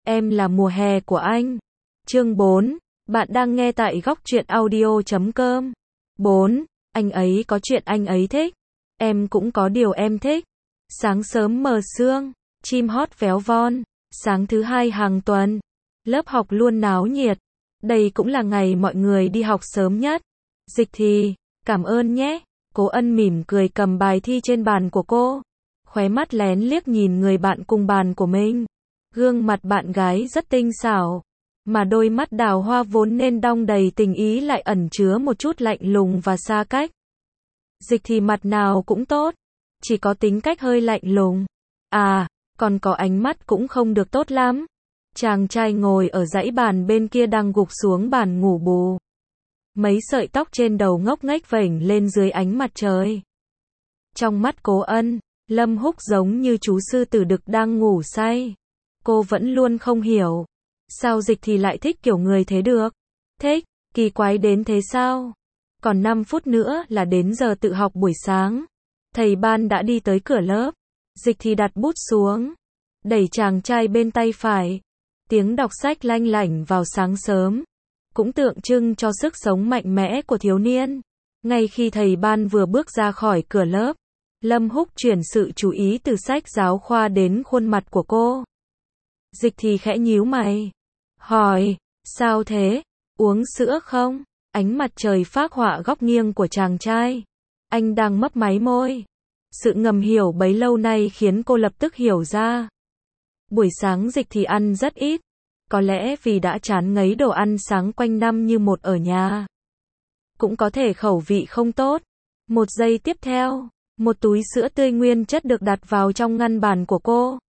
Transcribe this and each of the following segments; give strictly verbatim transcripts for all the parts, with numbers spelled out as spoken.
Em là mùa hè của anh. Chương bốn. Bạn đang nghe tại góc truyện audio chấm com. bốn. Anh ấy có chuyện anh ấy thích. Em cũng có điều em thích. Sáng sớm mờ sương, chim hót véo von. Sáng thứ hai hàng tuần, lớp học luôn náo nhiệt. Đây cũng là ngày mọi người đi học sớm nhất. Dịch thì, cảm ơn nhé. Cố Ân mỉm cười cầm bài thi trên bàn của cô. Khóe mắt lén liếc nhìn người bạn cùng bàn của mình. Gương mặt bạn gái rất tinh xảo, mà đôi mắt đào hoa vốn nên đong đầy tình ý lại ẩn chứa một chút lạnh lùng và xa cách. Dịch thì mặt nào cũng tốt, chỉ có tính cách hơi lạnh lùng. À, còn có ánh mắt cũng không được tốt lắm. Chàng trai ngồi ở dãy bàn bên kia đang gục xuống bàn ngủ bù. Mấy sợi tóc trên đầu ngốc nghếch vểnh lên dưới ánh mặt trời. Trong mắt Cố Ân, Lâm Húc giống như chú sư tử đực đang ngủ say. Cô vẫn luôn không hiểu, sao Dịch thì lại thích kiểu người thế được? Thích, kỳ quái đến thế sao? Còn năm phút nữa là đến giờ tự học buổi sáng. Thầy ban đã đi tới cửa lớp. Dịch thì đặt bút xuống, đẩy chàng trai bên tay phải. Tiếng đọc sách lanh lảnh vào sáng sớm, cũng tượng trưng cho sức sống mạnh mẽ của thiếu niên. Ngay khi thầy ban vừa bước ra khỏi cửa lớp, Lâm Húc chuyển sự chú ý từ sách giáo khoa đến khuôn mặt của cô. Dịch thì khẽ nhíu mày, hỏi, sao thế, uống sữa không? Ánh mặt trời phác họa góc nghiêng của chàng trai. Anh đang mấp máy môi. Sự ngầm hiểu bấy lâu nay khiến cô lập tức hiểu ra. Buổi sáng Dịch thì ăn rất ít. Có lẽ vì đã chán ngấy đồ ăn sáng quanh năm như một ở nhà. Cũng có thể khẩu vị không tốt. Một giây tiếp theo, một túi sữa tươi nguyên chất được đặt vào trong ngăn bàn của cô.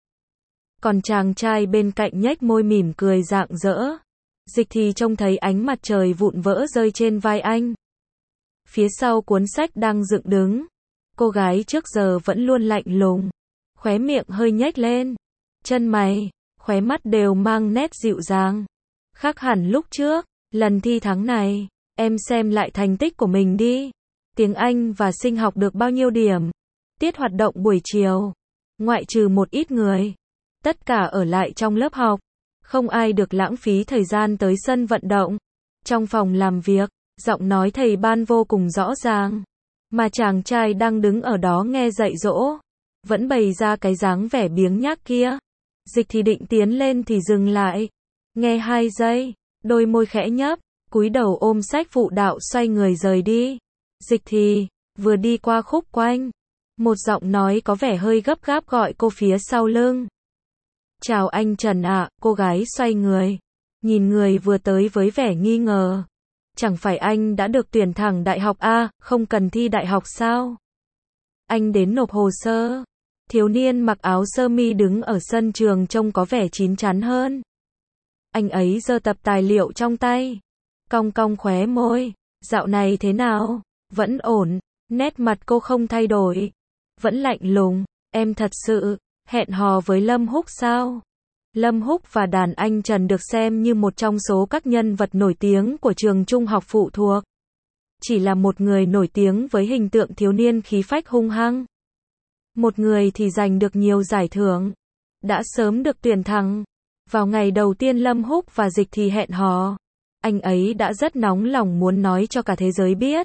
Còn chàng trai bên cạnh nhếch môi mỉm cười rạng rỡ. Dịch thì trông thấy ánh mặt trời vụn vỡ rơi trên vai anh. Phía sau cuốn sách đang dựng đứng. Cô gái trước giờ vẫn luôn lạnh lùng. Khóe miệng hơi nhếch lên. Chân mày, khóe mắt đều mang nét dịu dàng. Khác hẳn lúc trước. Lần thi tháng này, em xem lại thành tích của mình đi. Tiếng Anh và sinh học được bao nhiêu điểm? Tiết hoạt động buổi chiều, ngoại trừ một ít người, tất cả ở lại trong lớp học. Không ai được lãng phí thời gian tới sân vận động. Trong phòng làm việc, giọng nói thầy ban vô cùng rõ ràng. Mà chàng trai đang đứng ở đó nghe dạy dỗ, vẫn bày ra cái dáng vẻ biếng nhác kia. Dịch thì định tiến lên thì dừng lại. Nghe hai giây, đôi môi khẽ nhấp, cúi đầu ôm sách phụ đạo xoay người rời đi. Dịch thì, vừa đi qua khúc quanh, một giọng nói có vẻ hơi gấp gáp gọi cô phía sau lưng. Chào anh Trần ạ, cô gái xoay người, nhìn người vừa tới với vẻ nghi ngờ. Chẳng phải anh đã được tuyển thẳng đại học A, không cần thi đại học sao? Anh đến nộp hồ sơ. Thiếu niên mặc áo sơ mi đứng ở sân trường trông có vẻ chín chắn hơn. Anh ấy giơ tập tài liệu trong tay, cong cong khóe môi. Dạo này thế nào? Vẫn ổn. Nét mặt cô không thay đổi, vẫn lạnh lùng. Em thật sự hẹn hò với Lâm Húc sao? Lâm Húc và đàn anh Trần được xem như một trong số các nhân vật nổi tiếng của trường trung học phụ thuộc. Chỉ là một người nổi tiếng với hình tượng thiếu niên khí phách hung hăng. Một người thì giành được nhiều giải thưởng, đã sớm được tuyển thẳng. Vào ngày đầu tiên Lâm Húc và Dịch thì hẹn hò, anh ấy đã rất nóng lòng muốn nói cho cả thế giới biết.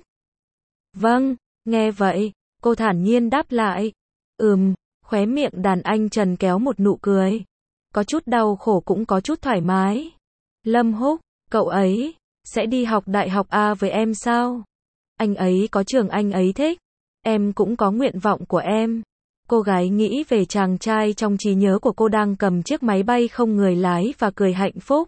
Vâng, nghe vậy, cô thản nhiên đáp lại. Ừm, khóe miệng đàn anh Trần kéo một nụ cười. Có chút đau khổ cũng có chút thoải mái. Lâm Húc, cậu ấy sẽ đi học đại học A với em sao? Anh ấy có trường anh ấy thích. Em cũng có nguyện vọng của em. Cô gái nghĩ về chàng trai trong trí nhớ của cô đang cầm chiếc máy bay không người lái và cười hạnh phúc.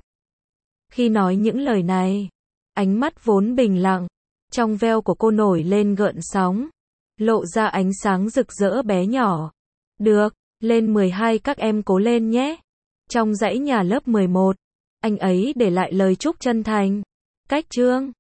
Khi nói những lời này, ánh mắt vốn bình lặng, trong veo của cô nổi lên gợn sóng, lộ ra ánh sáng rực rỡ bé nhỏ. Được, lên mười hai các em cố lên nhé. Trong dãy nhà lớp mười một, anh ấy để lại lời chúc chân thành. Cách chương